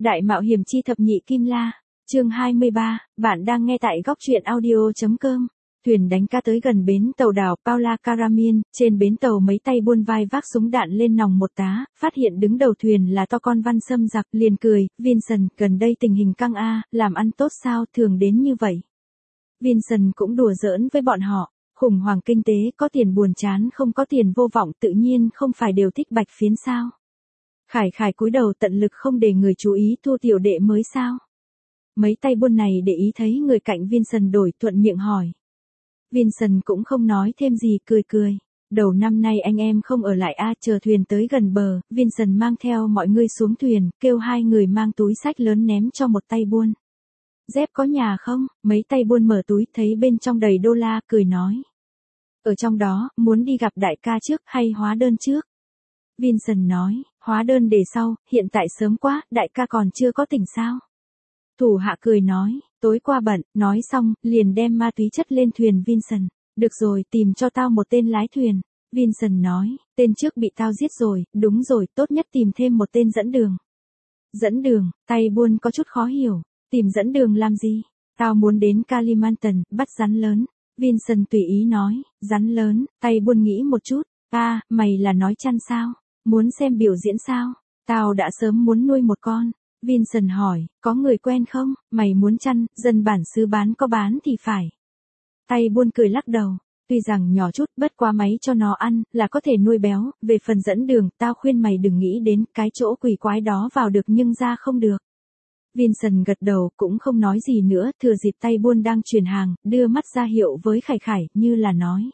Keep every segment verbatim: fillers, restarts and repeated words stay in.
Đại mạo hiểm chi thập nhị kim la, chương hai mươi ba, bạn đang nghe tại góc truyện audio.com. Thuyền đánh cá tới gần bến tàu đảo Paula Caramian, trên bến tàu mấy tay buôn vai vác súng đạn lên nòng một tá, phát hiện đứng đầu thuyền là to con Văn Sâm giặc, liền cười, Vincent, gần đây tình hình căng a, làm ăn tốt sao, thường đến như vậy. Vincent cũng đùa giỡn với bọn họ, khủng hoảng kinh tế, có tiền buồn chán không có tiền vô vọng tự nhiên không phải đều thích bạch phiến sao. Khải Khải cúi đầu tận lực không để người chú ý Thu tiểu đệ mới sao. Mấy tay buôn này để ý thấy người cạnh Vincent đổi thuận miệng hỏi. Vincent cũng không nói thêm gì cười cười. Đầu năm nay anh em không ở lại a chờ thuyền tới gần bờ, Vincent mang theo mọi người xuống thuyền, kêu hai người mang túi xách lớn ném cho một tay buôn. Dép có nhà không? Mấy tay buôn mở túi thấy bên trong đầy đô la, cười nói. Ở trong đó, muốn đi gặp đại ca trước hay hóa đơn trước? Vincent nói, hóa đơn để sau, hiện tại sớm quá, đại ca còn chưa có tỉnh sao? Thủ hạ cười nói, tối qua bận, nói xong, liền đem ma túy chất lên thuyền Vincent. Được rồi, tìm cho tao một tên lái thuyền. Vincent nói, tên trước bị tao giết rồi, đúng rồi, tốt nhất tìm thêm một tên dẫn đường. Dẫn đường, tay buôn có chút khó hiểu, tìm dẫn đường làm gì? Tao muốn đến Kalimantan, bắt rắn lớn. Vincent tùy ý nói, rắn lớn, tay buôn nghĩ một chút, a, mày là nói chăn sao? Muốn xem biểu diễn sao? Tao đã sớm muốn nuôi một con. Vincent hỏi, có người quen không? Mày muốn chăn, dân bản xứ bán có bán thì phải. Tay buôn cười lắc đầu, tuy rằng nhỏ chút bất qua máy cho nó ăn, là có thể nuôi béo, về phần dẫn đường, tao khuyên mày đừng nghĩ đến cái chỗ quỷ quái đó vào được nhưng ra không được. Vincent gật đầu cũng không nói gì nữa, thừa dịp tay buôn đang chuyển hàng, đưa mắt ra hiệu với Khải Khải, như là nói.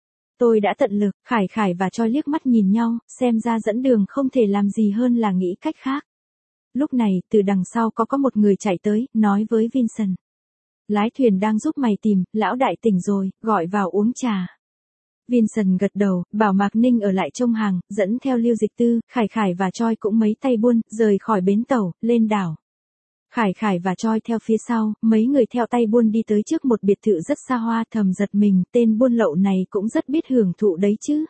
Tôi đã tận lực, Khải Khải và Choi liếc mắt nhìn nhau, xem ra dẫn đường không thể làm gì hơn là nghĩ cách khác. Lúc này, từ đằng sau có có một người chạy tới, nói với Vincent. Lái thuyền đang giúp mày tìm, lão đại tỉnh rồi, gọi vào uống trà. Vincent gật đầu, bảo Mạc Ninh ở lại trông hàng, dẫn theo Lưu Dịch Tư, Khải Khải và Choi cũng mấy tay buôn, rời khỏi bến tàu, lên đảo. Khải Khải và Choi theo phía sau, mấy người theo tay buôn đi tới trước một biệt thự rất xa hoa, thầm giật mình, tên buôn lậu này cũng rất biết hưởng thụ đấy chứ.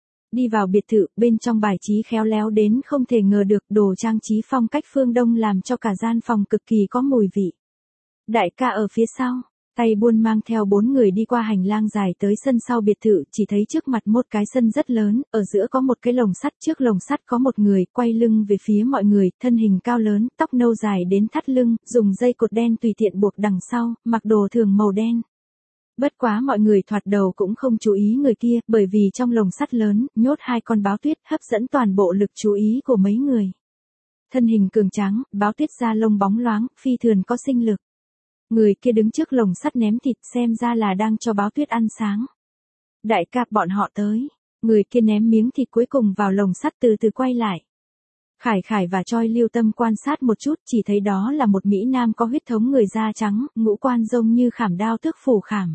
Đi vào biệt thự, bên trong bài trí khéo léo đến không thể ngờ được, đồ trang trí phong cách phương Đông làm cho cả gian phòng cực kỳ có mùi vị. Đại ca ở phía sau, tay buôn mang theo bốn người đi qua hành lang dài tới sân sau biệt thự, chỉ thấy trước mặt một cái sân rất lớn, ở giữa có một cái lồng sắt, trước lồng sắt có một người, quay lưng về phía mọi người, thân hình cao lớn, tóc nâu dài đến thắt lưng, dùng dây cột đen tùy tiện buộc đằng sau, mặc đồ thường màu đen. Bất quá mọi người thoạt đầu cũng không chú ý người kia, bởi vì trong lồng sắt lớn, nhốt hai con báo tuyết, hấp dẫn toàn bộ lực chú ý của mấy người. Thân hình cường tráng, báo tuyết da lông bóng loáng, phi thường có sinh lực. Người kia đứng trước lồng sắt ném thịt, xem ra là đang cho báo tuyết ăn sáng. Đại ca, bọn họ tới. Người kia ném miếng thịt cuối cùng vào lồng sắt từ từ quay lại. Khải Khải và Choi lưu tâm quan sát một chút, chỉ thấy đó là một Mỹ Nam có huyết thống người da trắng, ngũ quan giống như khảm đao tước phủ khảm.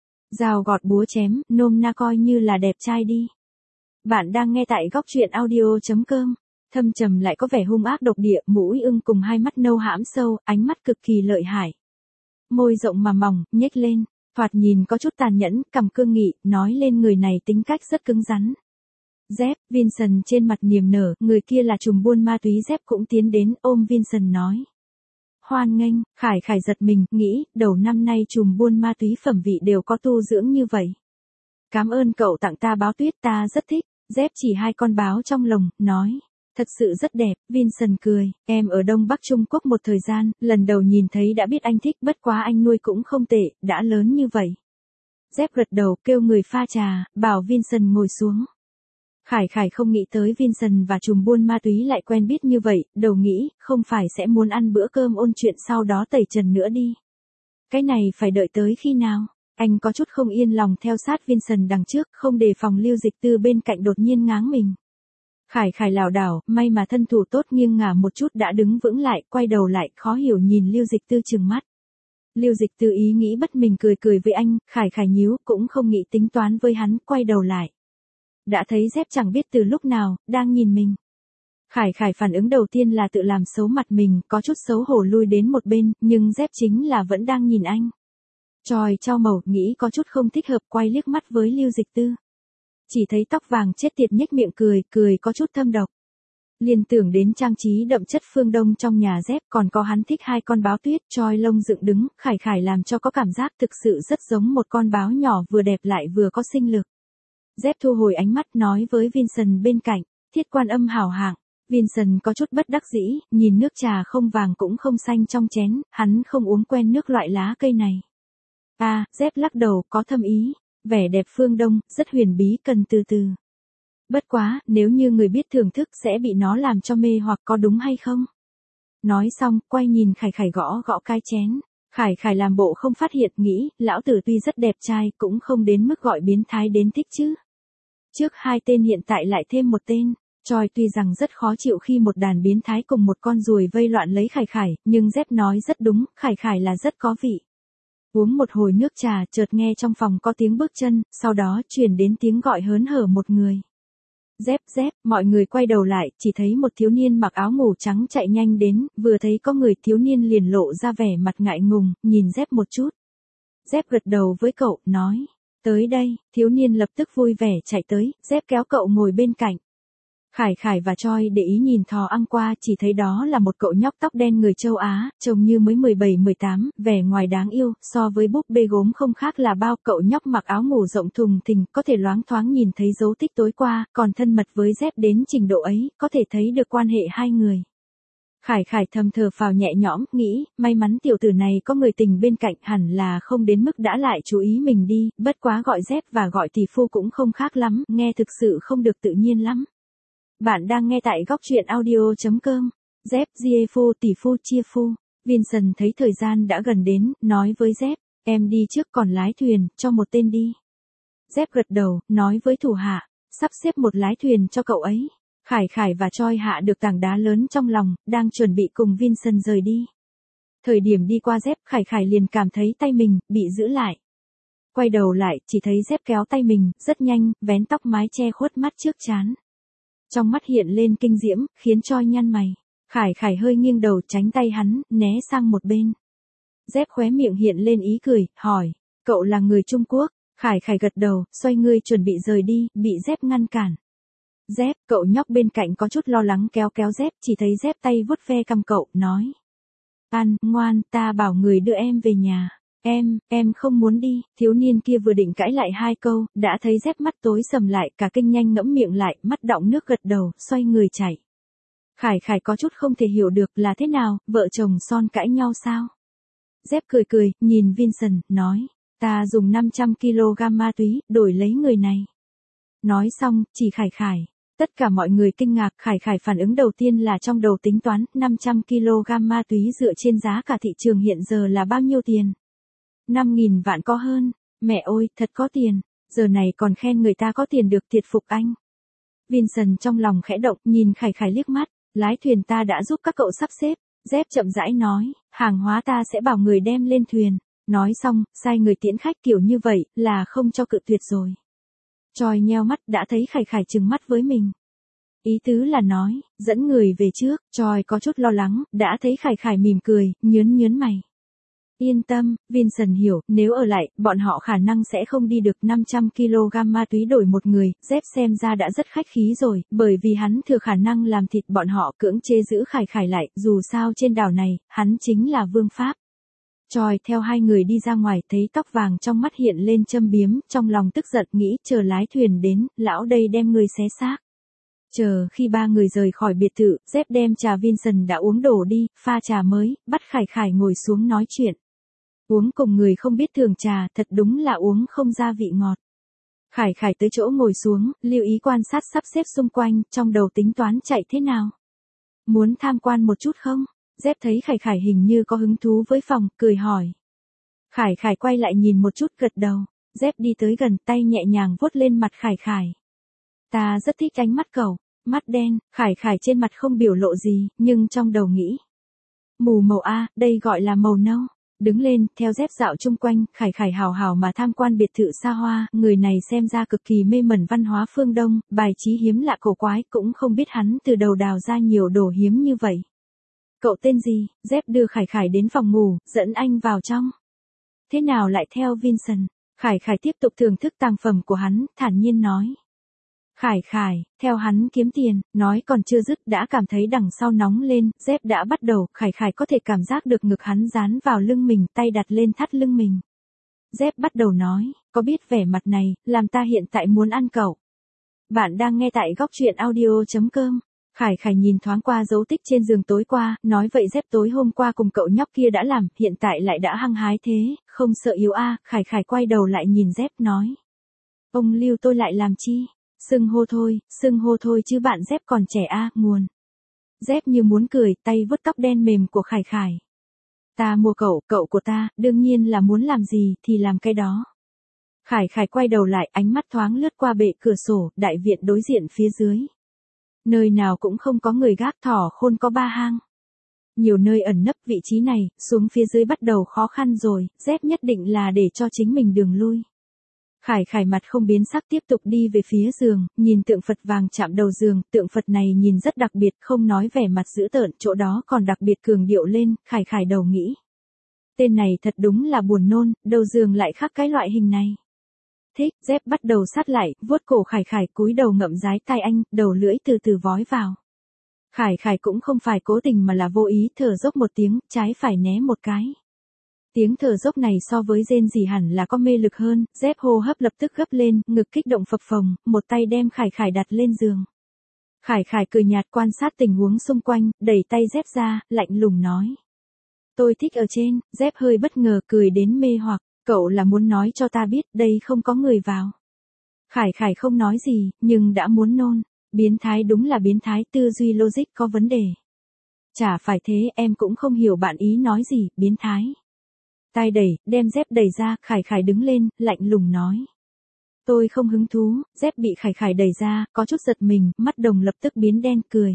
Dao gọt búa chém, nôm na coi như là đẹp trai đi. Bạn đang nghe tại góc truyện audio.com. Thâm trầm lại có vẻ hung ác độc địa, mũi ưng cùng hai mắt nâu hãm sâu, ánh mắt cực kỳ lợi hại. Môi rộng mà mỏng, nhếch lên, thoạt nhìn có chút tàn nhẫn, cằm cương nghị, nói lên người này tính cách rất cứng rắn. Dép, Vincent trên mặt niềm nở, người kia là trùm buôn ma túy. Dép cũng tiến đến, ôm Vincent nói. Hoan nghênh, Khải Khải giật mình, nghĩ, đầu năm nay trùm buôn ma túy phẩm vị đều có tu dưỡng như vậy. Cảm ơn cậu tặng ta báo tuyết, ta rất thích. Dép chỉ hai con báo trong lồng, nói. Thật sự rất đẹp, Vincent cười, em ở Đông Bắc Trung Quốc một thời gian, lần đầu nhìn thấy đã biết anh thích, bất quá anh nuôi cũng không tệ, đã lớn như vậy. Dép gật đầu, kêu người pha trà, bảo Vincent ngồi xuống. Khải Khải không nghĩ tới Vincent và trùm buôn ma túy lại quen biết như vậy, đầu nghĩ, không phải sẽ muốn ăn bữa cơm ôn chuyện sau đó tẩy trần nữa đi. Cái này phải đợi tới khi nào? Anh có chút không yên lòng theo sát Vincent đằng trước, không đề phòng Lưu Dịch Tư bên cạnh đột nhiên ngáng mình. Khải Khải lảo đảo, may mà thân thủ tốt nghiêng ngả một chút đã đứng vững lại, quay đầu lại, khó hiểu nhìn Lưu Dịch Tư trừng mắt. Lưu Dịch Tư ý nghĩ bất mình cười cười với anh, Khải Khải nhíu, cũng không nghĩ tính toán với hắn, quay đầu lại. Đã thấy Dép chẳng biết từ lúc nào, đang nhìn mình. Khải Khải phản ứng đầu tiên là tự làm xấu mặt mình, có chút xấu hổ lui đến một bên, nhưng Dép chính là vẫn đang nhìn anh. Choi trao màu, nghĩ có chút không thích hợp, quay liếc mắt với Lưu Dịch Tư. Chỉ thấy tóc vàng chết tiệt nhếch miệng cười, cười có chút thâm độc. Liên tưởng đến trang trí đậm chất phương Đông trong nhà dép, còn có hắn thích hai con báo tuyết choi lông dựng đứng, khải khải làm cho có cảm giác thực sự rất giống một con báo nhỏ vừa đẹp lại vừa có sinh lực. Dép thu hồi ánh mắt nói với Vincent bên cạnh, Thiết Quan Âm hảo hạng. Vincent có chút bất đắc dĩ, nhìn nước trà không vàng cũng không xanh trong chén, hắn không uống quen nước loại lá cây này. À, dép lắc đầu, có thâm ý, vẻ đẹp phương Đông, rất huyền bí, cần từ từ. Bất quá, nếu như người biết thưởng thức sẽ bị nó làm cho mê hoặc, có đúng hay không? Nói xong, quay nhìn Khải Khải gõ gõ cái chén. Khải Khải làm bộ không phát hiện, nghĩ, lão tử tuy rất đẹp trai, cũng không đến mức gọi biến thái đến thích chứ. Trước hai tên hiện tại lại thêm một tên. Choi tuy rằng rất khó chịu khi một đàn biến thái cùng một con ruồi vây loạn lấy Khải Khải, nhưng dép nói rất đúng, Khải Khải là rất có vị. Uống một hồi nước trà, chợt nghe trong phòng có tiếng bước chân, sau đó truyền đến tiếng gọi hớn hở một người. Dép, dép, mọi người quay đầu lại, chỉ thấy một thiếu niên mặc áo ngủ trắng chạy nhanh đến, vừa thấy có người thiếu niên liền lộ ra vẻ mặt ngại ngùng, nhìn dép một chút. Dép gật đầu với cậu, nói, tới đây, thiếu niên lập tức vui vẻ chạy tới, dép kéo cậu ngồi bên cạnh. Khải Khải và Choi để ý nhìn thò ăn qua, chỉ thấy đó là một cậu nhóc tóc đen người châu Á, trông như mới mười bảy mười tám, vẻ ngoài đáng yêu, so với búp bê gốm không khác là bao. Cậu nhóc mặc áo ngủ rộng thùng thình, có thể loáng thoáng nhìn thấy dấu tích tối qua, còn thân mật với dép đến trình độ ấy, có thể thấy được quan hệ hai người. Khải Khải thầm thở phào nhẹ nhõm, nghĩ, may mắn tiểu tử này có người tình bên cạnh, hẳn là không đến mức đã lại chú ý mình đi, bất quá gọi dép và gọi tỷ phu cũng không khác lắm, nghe thực sự không được tự nhiên lắm. Bạn đang nghe tại góc truyện audio chấm com. Dép, Giê-phu, tỷ phu, chia phu. Vincent thấy thời gian đã gần đến, nói với dép, em đi trước còn lái thuyền, cho một tên đi. Dép gật đầu, nói với thủ hạ, sắp xếp một lái thuyền cho cậu ấy. Khải Khải và Choi hạ được tảng đá lớn trong lòng, đang chuẩn bị cùng Vincent rời đi. Thời điểm đi qua dép, Khải Khải liền cảm thấy tay mình, bị giữ lại. Quay đầu lại, chỉ thấy dép kéo tay mình, rất nhanh, vén tóc mái che khuất mắt trước trán. Trong mắt hiện lên kinh diễm, khiến Choi nhăn mày. Khải Khải hơi nghiêng đầu tránh tay hắn, né sang một bên. Dép khóe miệng hiện lên ý cười, hỏi, cậu là người Trung Quốc? Khải Khải gật đầu, xoay người chuẩn bị rời đi, bị dép ngăn cản. Dép, cậu nhóc bên cạnh có chút lo lắng kéo kéo dép, chỉ thấy dép tay vuốt ve cằm cậu, nói. An, ngoan, ta bảo người đưa em về nhà. Em, em không muốn đi, thiếu niên kia vừa định cãi lại hai câu, đã thấy dép mắt tối sầm lại, cả kinh nhanh ngẫm miệng lại, mắt đọng nước gật đầu, xoay người chạy. Khải Khải có chút không thể hiểu được là thế nào, vợ chồng son cãi nhau sao? Dép cười cười, nhìn Vincent, nói, ta dùng năm trăm ki lô gam ma túy, đổi lấy người này. Nói xong, chỉ Khải Khải. Tất cả mọi người kinh ngạc, Khải Khải phản ứng đầu tiên là trong đầu tính toán, năm trăm ki lô gam ma túy dựa trên giá cả thị trường hiện giờ là bao nhiêu tiền? năm nghìn vạn có hơn, mẹ ơi, thật có tiền, giờ này còn khen người ta có tiền được thiệt phục anh. Vincent trong lòng khẽ động, nhìn Khải Khải liếc mắt, lái thuyền ta đã giúp các cậu sắp xếp, dép chậm rãi nói, hàng hóa ta sẽ bảo người đem lên thuyền, nói xong, sai người tiễn khách kiểu như vậy, là không cho cự tuyệt rồi. Choi nheo mắt đã thấy Khải Khải trừng mắt với mình. Ý tứ là nói, dẫn người về trước, Choi có chút lo lắng, đã thấy Khải Khải mỉm cười, nhớn nhớn mày. Yên tâm, Vincent hiểu, nếu ở lại, bọn họ khả năng sẽ không đi được năm trăm ki lô gam ma túy đổi một người, dép xem ra đã rất khách khí rồi, bởi vì hắn thừa khả năng làm thịt bọn họ cưỡng chế giữ Khải Khải lại, dù sao trên đảo này, hắn chính là vương pháp. Choi theo hai người đi ra ngoài, thấy tóc vàng trong mắt hiện lên châm biếm, trong lòng tức giận nghĩ, chờ lái thuyền đến, lão đây đem người xé xác. Chờ khi ba người rời khỏi biệt thự, dép đem trà Vincent đã uống đổ đi, pha trà mới, bắt Khải Khải ngồi xuống nói chuyện. Uống cùng người không biết thường trà, thật đúng là uống không ra vị ngọt. Khải Khải tới chỗ ngồi xuống, lưu ý quan sát sắp xếp xung quanh, trong đầu tính toán chạy thế nào. Muốn tham quan một chút không? Dép thấy Khải Khải hình như có hứng thú với phòng, cười hỏi. Khải Khải quay lại nhìn một chút gật đầu, dép đi tới gần, tay nhẹ nhàng vuốt lên mặt Khải Khải. Ta rất thích ánh mắt cậu, mắt đen, Khải Khải trên mặt không biểu lộ gì, nhưng trong đầu nghĩ. Mù màu A, đây gọi là màu nâu. Đứng lên, theo dép dạo chung quanh, Khải Khải hào hào mà tham quan biệt thự xa hoa, người này xem ra cực kỳ mê mẩn văn hóa phương Đông, bài trí hiếm lạ cổ quái, cũng không biết hắn từ đầu đào ra nhiều đồ hiếm như vậy. Cậu tên gì? Dép đưa Khải Khải đến phòng ngủ, dẫn anh vào trong. Thế nào lại theo Vincent? Khải Khải tiếp tục thưởng thức tàng phẩm của hắn, thản nhiên nói. Khải Khải, theo hắn kiếm tiền, nói còn chưa dứt đã cảm thấy đằng sau nóng lên, dép đã bắt đầu, Khải Khải có thể cảm giác được ngực hắn dán vào lưng mình, tay đặt lên thắt lưng mình. Dép bắt đầu nói, có biết vẻ mặt này, làm ta hiện tại muốn ăn cậu. Bạn đang nghe tại góc truyện audio.com. Khải Khải nhìn thoáng qua dấu tích trên giường tối qua, nói vậy dép tối hôm qua cùng cậu nhóc kia đã làm, hiện tại lại đã hăng hái thế, không sợ yếu a. Khải Khải quay đầu lại nhìn dép nói. Ông lưu tôi lại làm chi? Xưng hô thôi, xưng hô thôi chứ bạn dép còn trẻ a, nguồn. Dép như muốn cười, tay vuốt tóc đen mềm của Khải Khải. Ta mua cậu, cậu của ta, đương nhiên là muốn làm gì thì làm cái đó. Khải Khải quay đầu lại, ánh mắt thoáng lướt qua bệ cửa sổ, đại viện đối diện phía dưới. Nơi nào cũng không có người gác, thỏ khôn có ba hang. Nhiều nơi ẩn nấp vị trí này, xuống phía dưới bắt đầu khó khăn rồi, dép nhất định là để cho chính mình đường lui. Khải Khải mặt không biến sắc tiếp tục đi về phía giường, nhìn tượng Phật vàng chạm đầu giường, tượng Phật này nhìn rất đặc biệt, không nói vẻ mặt dữ tợn, chỗ đó còn đặc biệt cường điệu lên, Khải Khải đầu nghĩ. Tên này thật đúng là buồn nôn, đầu giường lại khác cái loại hình này. Thích, dép bắt đầu sát lại, vuốt cổ Khải Khải cúi đầu ngậm dái tai anh, đầu lưỡi từ từ vói vào. Khải Khải cũng không phải cố tình mà là vô ý, thở dốc một tiếng, trái phải né một cái. Tiếng thở dốc này so với rên rỉ hẳn là có mê lực hơn, dép hô hấp lập tức gấp lên, ngực kích động phập phồng, một tay đem Khải Khải đặt lên giường. Khải Khải cười nhạt quan sát tình huống xung quanh, đẩy tay dép ra, lạnh lùng nói. Tôi thích ở trên, dép hơi bất ngờ cười đến mê hoặc, cậu là muốn nói cho ta biết đây không có người vào. Khải Khải không nói gì, nhưng đã muốn nôn, biến thái đúng là biến thái, tư duy logic có vấn đề. Chả phải thế, em cũng không hiểu bạn ý nói gì, biến thái. Tay đẩy, đem dép đẩy ra, Khải Khải đứng lên, lạnh lùng nói. Tôi không hứng thú, dép bị Khải Khải đẩy ra, có chút giật mình, mắt đồng lập tức biến đen cười.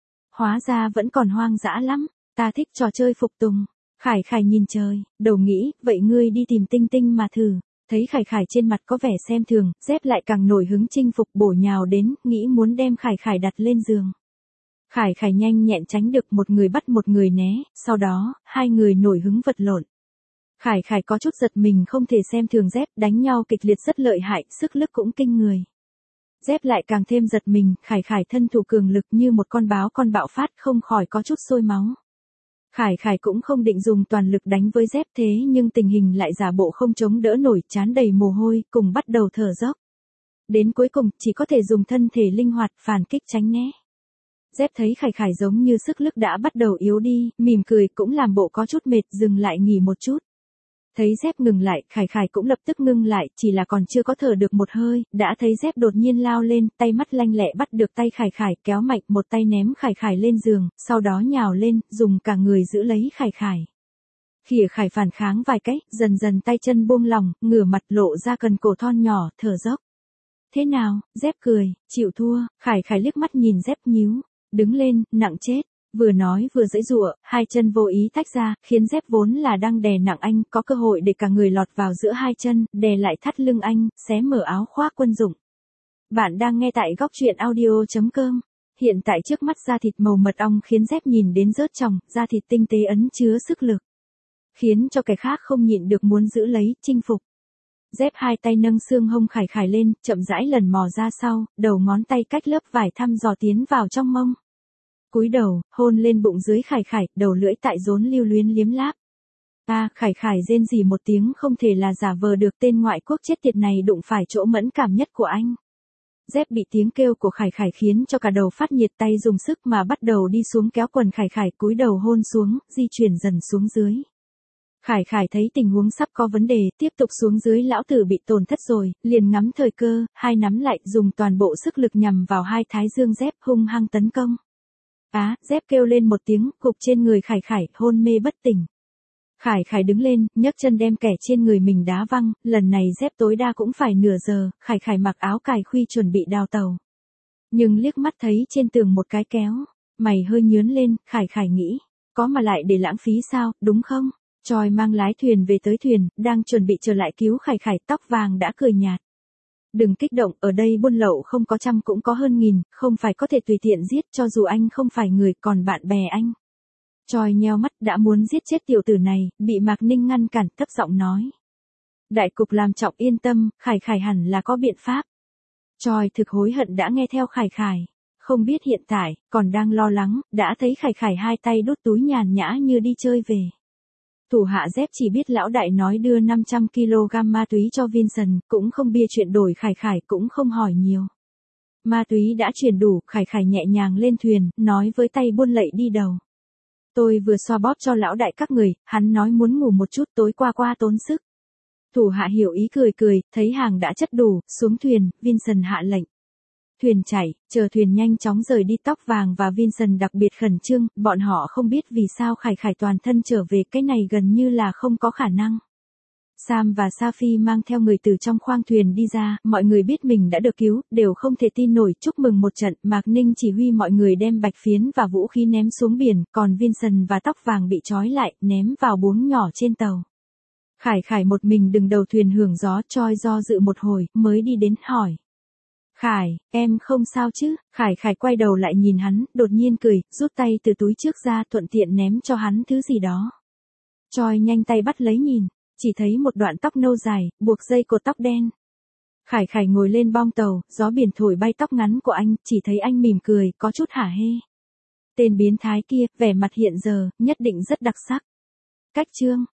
Hóa ra vẫn còn hoang dã lắm, ta thích trò chơi phục tùng. Khải Khải nhìn trời, đầu nghĩ, vậy ngươi đi tìm Tinh Tinh mà thử. Thấy Khải Khải trên mặt có vẻ xem thường, dép lại càng nổi hứng chinh phục bổ nhào đến, nghĩ muốn đem Khải Khải đặt lên giường. Khải Khải nhanh nhẹn tránh được một người bắt một người né, sau đó, hai người nổi hứng vật lộn. Khải Khải có chút giật mình không thể xem thường dép, đánh nhau kịch liệt rất lợi hại, sức lực cũng kinh người. Dép lại càng thêm giật mình, Khải Khải thân thủ cường lực như một con báo con bạo phát không khỏi có chút sôi máu. Khải Khải cũng không định dùng toàn lực đánh với dép thế nhưng tình hình lại giả bộ không chống đỡ nổi, trán đầy mồ hôi, cùng bắt đầu thở dốc. Đến cuối cùng, chỉ có thể dùng thân thể linh hoạt, phản kích tránh né. Dép thấy Khải Khải giống như sức lực đã bắt đầu yếu đi, mỉm cười cũng làm bộ có chút mệt, dừng lại nghỉ một chút. Thấy dép ngừng lại, Khải Khải cũng lập tức ngưng lại, chỉ là còn chưa có thở được một hơi, đã thấy dép đột nhiên lao lên, tay mắt lanh lẹ bắt được tay Khải Khải, kéo mạnh một tay ném Khải Khải lên giường, sau đó nhào lên, dùng cả người giữ lấy Khải Khải. Khỉa Khải phản kháng vài cách, dần dần tay chân buông lỏng, ngửa mặt lộ ra cần cổ thon nhỏ, thở dốc. Thế nào, dép cười, chịu thua, Khải Khải liếc mắt nhìn dép nhíu, đứng lên, nặng chết. Vừa nói vừa giãy giụa, hai chân vô ý tách ra, khiến dép vốn là đang đè nặng anh, có cơ hội để cả người lọt vào giữa hai chân, đè lại thắt lưng anh, xé mở áo khoác quân dụng. Bạn đang nghe tại góc truyện audio.com. Hiện tại trước mắt da thịt màu mật ong khiến dép nhìn đến rớt tròng, da thịt tinh tế ấn chứa sức lực. Khiến cho kẻ khác không nhịn được muốn giữ lấy, chinh phục. Dép hai tay nâng xương hông Khải Khải lên, chậm rãi lần mò ra sau, đầu ngón tay cách lớp vải thăm dò tiến vào trong mông. Cúi đầu, hôn lên bụng dưới Khải Khải, đầu lưỡi tại rốn lưu luyến liếm láp. À, Khải Khải rên rỉ một tiếng không thể là giả vờ được, tên ngoại quốc chết tiệt này đụng phải chỗ mẫn cảm nhất của anh. Dép bị tiếng kêu của Khải Khải khiến cho cả đầu phát nhiệt, tay dùng sức mà bắt đầu đi xuống kéo quần Khải Khải, cúi đầu hôn xuống, di chuyển dần xuống dưới. Khải Khải thấy tình huống sắp có vấn đề, tiếp tục xuống dưới, lão tử bị tổn thất rồi, liền ngắm thời cơ, hai nắm lại, dùng toàn bộ sức lực nhằm vào hai thái dương dép, hung hăng tấn công. Á, dép kêu lên một tiếng, gục trên người Khải Khải, hôn mê bất tỉnh. Khải Khải đứng lên, nhấc chân đem kẻ trên người mình đá văng, lần này dép tối đa cũng phải nửa giờ, Khải Khải mặc áo cài khuy chuẩn bị đào tàu. Nhưng liếc mắt thấy trên tường một cái kéo, mày hơi nhướn lên, Khải Khải nghĩ, có mà lại để lãng phí sao, đúng không? Choi mang lái thuyền về tới thuyền, đang chuẩn bị trở lại cứu Khải Khải, tóc vàng đã cười nhạt. Đừng kích động, ở đây buôn lậu không có trăm cũng có hơn nghìn, không phải có thể tùy tiện giết, cho dù anh không phải người, còn bạn bè anh. Choi nheo mắt, đã muốn giết chết tiểu tử này, bị Mạc Ninh ngăn cản, thấp giọng nói. Đại cục làm trọng, yên tâm, Khải Khải hẳn là có biện pháp. Choi thực hối hận đã nghe theo Khải Khải. Không biết hiện tại, còn đang lo lắng, đã thấy Khải Khải hai tay đút túi nhàn nhã như đi chơi về. Thủ hạ dép chỉ biết lão đại nói đưa năm trăm ki lô gam ma túy cho Vincent, cũng không bia chuyện đổi Khải Khải cũng không hỏi nhiều. Ma túy đã chuyển đủ, Khải Khải nhẹ nhàng lên thuyền, nói với tay buôn lậy đi đầu. Tôi vừa xoa bóp cho lão đại các người, hắn nói muốn ngủ một chút tối qua qua tốn sức. Thủ hạ hiểu ý cười cười, thấy hàng đã chất đủ, xuống thuyền, Vincent hạ lệnh. Thuyền chạy, chờ thuyền nhanh chóng rời đi. Tóc vàng và Vincent đặc biệt khẩn trương, bọn họ không biết vì sao Khải Khải toàn thân trở về, cái này gần như là không có khả năng. Sam và Safi mang theo người từ trong khoang thuyền đi ra, mọi người biết mình đã được cứu, đều không thể tin nổi, chúc mừng một trận. Mạc Ninh chỉ huy mọi người đem bạch phiến và vũ khí ném xuống biển, còn Vincent và tóc vàng bị trói lại, ném vào buồng nhỏ trên tàu. Khải Khải một mình đứng đầu thuyền hưởng gió. Choi do dự một hồi, mới đi đến hỏi. Khải, em không sao chứ? Khải Khải quay đầu lại nhìn hắn, đột nhiên cười, rút tay từ túi trước ra, thuận tiện ném cho hắn thứ gì đó. Choi nhanh tay bắt lấy nhìn, chỉ thấy một đoạn tóc nâu dài, buộc dây cột tóc đen. Khải Khải ngồi lên bong tàu, gió biển thổi bay tóc ngắn của anh, chỉ thấy anh mỉm cười, có chút hả hê. Tên biến thái kia, vẻ mặt hiện giờ, nhất định rất đặc sắc. Cách chương